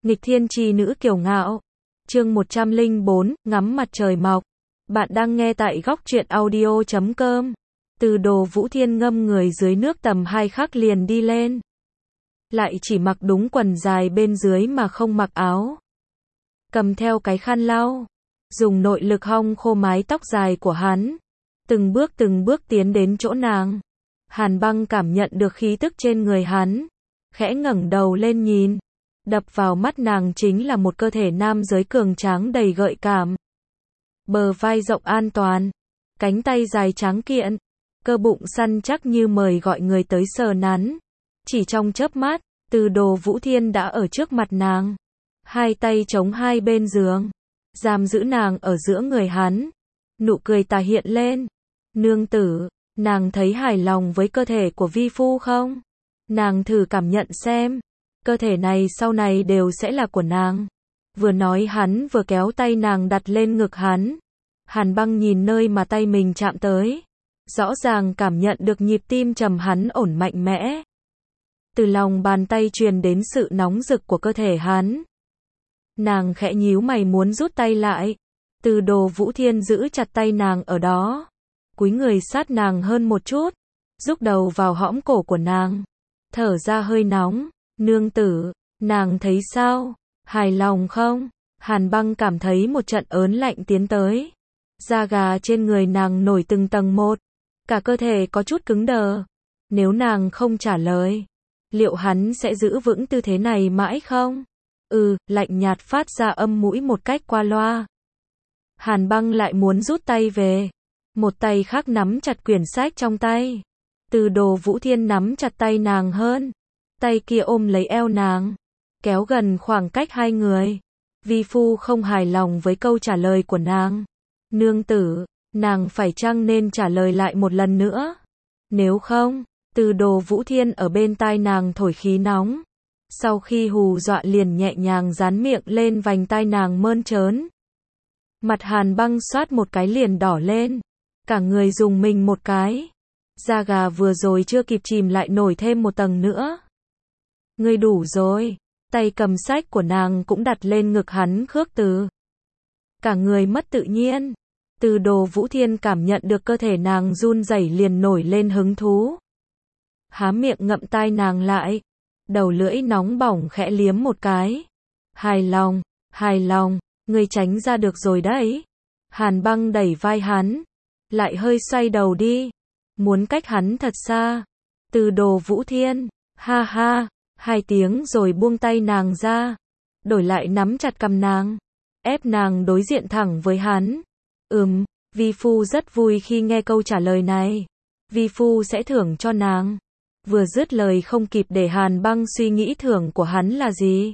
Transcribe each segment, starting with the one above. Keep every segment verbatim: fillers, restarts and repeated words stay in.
Nghịch thiên chi nữ kiều ngạo. Chương một trăm lẻ bốn, ngắm mặt trời mọc. Bạn đang nghe tại góc truyện audio chấm com. Từ Đồ Vũ Thiên ngâm người dưới nước tầm hai khắc liền đi lên. Lại chỉ mặc đúng quần dài bên dưới mà không mặc áo. Cầm theo cái khăn lau. Dùng nội lực hong khô mái tóc dài của hắn. Từng bước từng bước tiến đến chỗ nàng. Hàn Băng cảm nhận được khí tức trên người hắn. Khẽ ngẩng đầu lên nhìn. Đập vào mắt nàng chính là một cơ thể nam giới cường tráng đầy gợi cảm. Bờ vai rộng an toàn. Cánh tay dài tráng kiện. Cơ bụng săn chắc như mời gọi người tới sờ nắn. Chỉ trong chớp mắt, Từ Đồ Vũ Thiên đã ở trước mặt nàng. Hai tay chống hai bên giường. Giam giữ nàng ở giữa người hắn. Nụ cười tà hiện lên. Nương tử, nàng thấy hài lòng với cơ thể của vi phu không? Nàng thử cảm nhận xem. Cơ thể này sau này đều sẽ là của nàng. Vừa nói hắn vừa kéo tay nàng đặt lên ngực hắn. Hàn Băng nhìn nơi mà tay mình chạm tới. Rõ ràng cảm nhận được nhịp tim trầm hắn ổn mạnh mẽ. Từ lòng bàn tay truyền đến sự nóng rực của cơ thể hắn. Nàng khẽ nhíu mày muốn rút tay lại. Từ Đồ Vũ Thiên giữ chặt tay nàng ở đó. Cúi người sát nàng hơn một chút. Rúc đầu vào hõm cổ của nàng. Thở ra hơi nóng. Nương tử, nàng thấy sao? Hài lòng không? Hàn Băng cảm thấy một trận ớn lạnh tiến tới. Da gà trên người nàng nổi từng tầng một. Cả cơ thể có chút cứng đờ. Nếu nàng không trả lời, liệu hắn sẽ giữ vững tư thế này mãi không? Ừ, lạnh nhạt phát ra âm mũi một cách qua loa. Hàn Băng lại muốn rút tay về. Một tay khác nắm chặt quyển sách trong tay. Từ Đồ Vũ Thiên nắm chặt tay nàng hơn. Tay kia ôm lấy eo nàng. Kéo gần khoảng cách hai người. Vi phu không hài lòng với câu trả lời của nàng. Nương tử, nàng phải chăng nên trả lời lại một lần nữa? Nếu không, Từ Đồ Vũ Thiên ở bên tai nàng thổi khí nóng. Sau khi hù dọa liền nhẹ nhàng dán miệng lên vành tai nàng mơn trớn. Mặt Hàn Băng xoát một cái liền đỏ lên. Cả người rùng mình một cái. Da gà vừa rồi chưa kịp chìm lại nổi thêm một tầng nữa. Ngươi đủ rồi. Tay cầm sách của nàng cũng đặt lên ngực hắn khước từ. Cả người mất tự nhiên. Từ Đồ Vũ Thiên cảm nhận được cơ thể nàng run rẩy liền nổi lên hứng thú. Há miệng ngậm tai nàng lại. Đầu lưỡi nóng bỏng khẽ liếm một cái. Hài lòng, hài lòng, ngươi tránh ra được rồi đấy. Hàn Băng đẩy vai hắn. Lại hơi xoay đầu đi. Muốn cách hắn thật xa. Từ Đồ Vũ Thiên, ha ha. Hai tiếng rồi buông tay nàng ra. Đổi lại nắm chặt cầm nàng. Ép nàng đối diện thẳng với hắn. Ừm, vi phu rất vui khi nghe câu trả lời này. Vi phu sẽ thưởng cho nàng. Vừa dứt lời không kịp để Hàn Băng suy nghĩ thưởng của hắn là gì.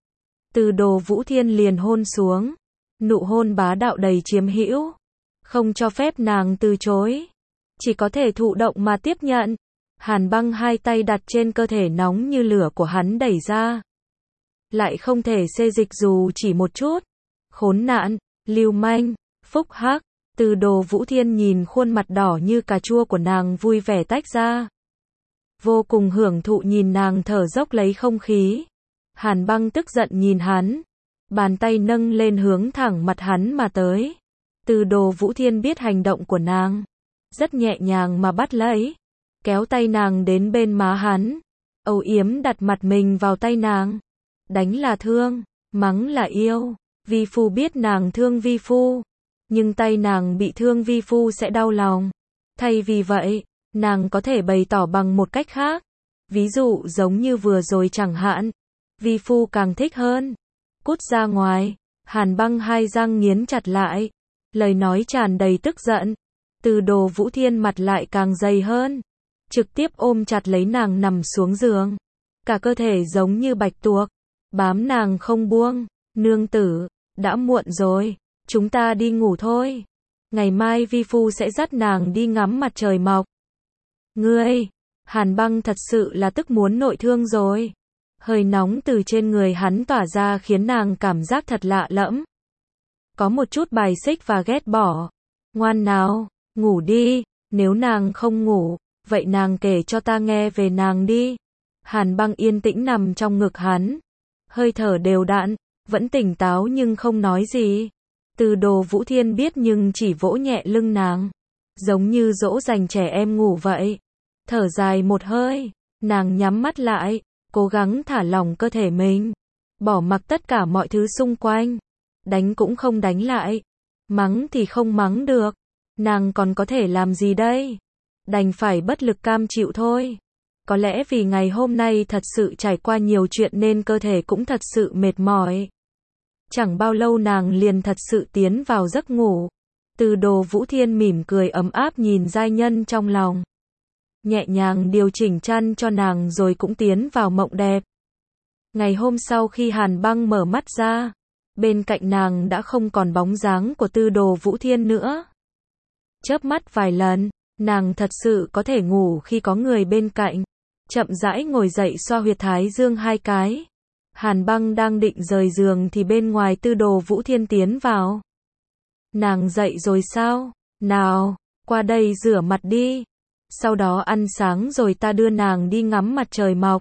Từ Đồ Vũ Thiên liền hôn xuống. Nụ hôn bá đạo đầy chiếm hữu. Không cho phép nàng từ chối. Chỉ có thể thụ động mà tiếp nhận. Hàn Băng hai tay đặt trên cơ thể nóng như lửa của hắn đẩy ra. Lại không thể xê dịch dù chỉ một chút. Khốn nạn, lưu manh, phúc hắc. Từ Đồ Vũ Thiên nhìn khuôn mặt đỏ như cà chua của nàng vui vẻ tách ra. Vô cùng hưởng thụ nhìn nàng thở dốc lấy không khí. Hàn Băng tức giận nhìn hắn. Bàn tay nâng lên hướng thẳng mặt hắn mà tới. Từ Đồ Vũ Thiên biết hành động của nàng. Rất nhẹ nhàng mà bắt lấy. Kéo tay nàng đến bên má hắn. Âu yếm đặt mặt mình vào tay nàng. Đánh là thương, mắng là yêu. Vi phu biết nàng thương vi phu. Nhưng tay nàng bị thương vi phu sẽ đau lòng. Thay vì vậy, nàng có thể bày tỏ bằng một cách khác. Ví dụ giống như vừa rồi chẳng hạn. Vi phu càng thích hơn. Cút ra ngoài. Hàn Băng hai răng nghiến chặt lại. Lời nói tràn đầy tức giận. Từ Đồ Vũ Thiên mặt lại càng dày hơn. Trực tiếp ôm chặt lấy nàng nằm xuống giường. Cả cơ thể giống như bạch tuộc. Bám nàng không buông. Nương tử, đã muộn rồi. Chúng ta đi ngủ thôi. Ngày mai vi phu sẽ dắt nàng đi ngắm mặt trời mọc. Ngươi, Hàn Băng thật sự là tức muốn nội thương rồi. Hơi nóng từ trên người hắn tỏa ra khiến nàng cảm giác thật lạ lẫm. Có một chút bài xích và ghét bỏ. Ngoan nào, ngủ đi. Nếu nàng không ngủ, vậy nàng kể cho ta nghe về nàng đi. Hàn Băng yên tĩnh nằm trong ngực hắn. hơi thở đều đặn, vẫn tỉnh táo nhưng không nói gì. Từ Đồ Vũ Thiên biết nhưng chỉ vỗ nhẹ lưng nàng, giống như dỗ dành trẻ em ngủ vậy. Thở dài một hơi, nàng nhắm mắt lại, cố gắng thả lỏng cơ thể mình, bỏ mặc tất cả mọi thứ xung quanh. Đánh cũng không đánh lại, mắng thì không mắng được, nàng còn có thể làm gì đây? Đành phải bất lực cam chịu thôi. Có lẽ vì ngày hôm nay thật sự trải qua nhiều chuyện nên cơ thể cũng thật sự mệt mỏi. Chẳng bao lâu nàng liền thật sự tiến vào giấc ngủ. Từ Đồ Vũ Thiên mỉm cười ấm áp nhìn giai nhân trong lòng, nhẹ nhàng điều chỉnh chăn cho nàng rồi cũng tiến vào mộng đẹp. Ngày hôm sau khi Hàn Băng mở mắt ra, bên cạnh nàng đã không còn bóng dáng của Từ Đồ Vũ Thiên nữa. Chớp mắt vài lần, nàng thật sự có thể ngủ khi có người bên cạnh. Chậm rãi ngồi dậy xoa huyệt thái dương hai cái. Hàn Băng đang định rời giường thì bên ngoài Từ Đồ Vũ Thiên tiến vào. Nàng dậy rồi sao? Nào, qua đây rửa mặt đi. Sau đó ăn sáng rồi ta đưa nàng đi ngắm mặt trời mọc.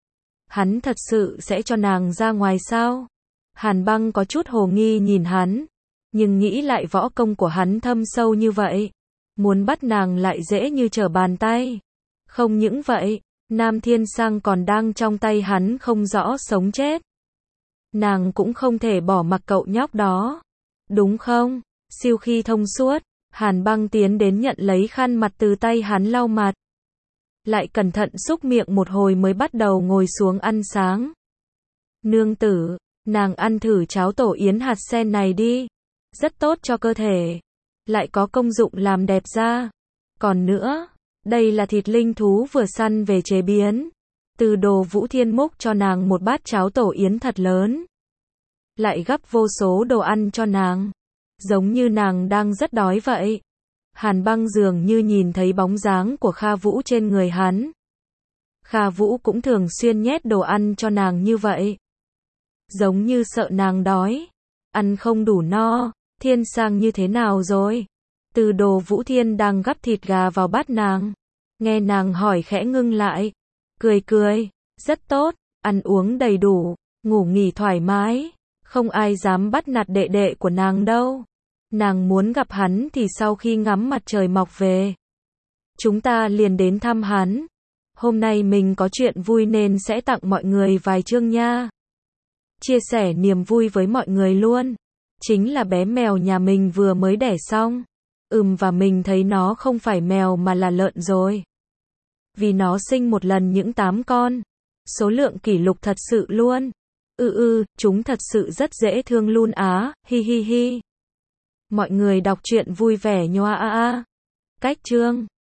Hắn thật sự sẽ cho nàng ra ngoài sao? Hàn Băng có chút hồ nghi nhìn hắn, nhưng nghĩ lại võ công của hắn thâm sâu như vậy, muốn bắt nàng lại dễ như trở bàn tay. Không những vậy, Nam Thiên Sang còn đang trong tay hắn không rõ sống chết. Nàng cũng không thể bỏ mặc cậu nhóc đó, đúng không? Siêu khi thông suốt, Hàn Băng tiến đến nhận lấy khăn mặt từ tay hắn lau mặt. Lại cẩn thận xúc miệng một hồi mới bắt đầu ngồi xuống ăn sáng. Nương tử, nàng ăn thử cháo tổ yến hạt sen này đi. Rất tốt cho cơ thể, lại có công dụng làm đẹp da. Còn nữa, đây là thịt linh thú vừa săn về chế biến. Từ Đồ Vũ Thiên múc cho nàng một bát cháo tổ yến thật lớn, lại gắp vô số đồ ăn cho nàng, giống như nàng đang rất đói vậy. Hàn Băng dường như nhìn thấy bóng dáng của Kha Vũ trên người hắn. Kha Vũ cũng thường xuyên nhét đồ ăn cho nàng như vậy, giống như sợ nàng đói, ăn không đủ no. Thiên Sang như thế nào rồi? Từ Đồ Vũ Thiên đang gắp thịt gà vào bát nàng, nghe nàng hỏi khẽ ngưng lại, cười cười, rất tốt, ăn uống đầy đủ, ngủ nghỉ thoải mái, không ai dám bắt nạt đệ đệ của nàng đâu. Nàng muốn gặp hắn thì sau khi ngắm mặt trời mọc về, chúng ta liền đến thăm hắn. Hôm nay mình có chuyện vui nên sẽ tặng mọi người vài chương nha. Chia sẻ niềm vui với mọi người luôn. Chính là bé mèo nhà mình vừa mới đẻ xong. Ừm và mình thấy nó không phải mèo mà là lợn rồi. Vì nó sinh một lần những tám con. Số lượng kỷ lục thật sự luôn. Ừ ừ, chúng thật sự rất dễ thương luôn á, hi hi hi. Mọi người đọc truyện vui vẻ nhoa a a. Cách chương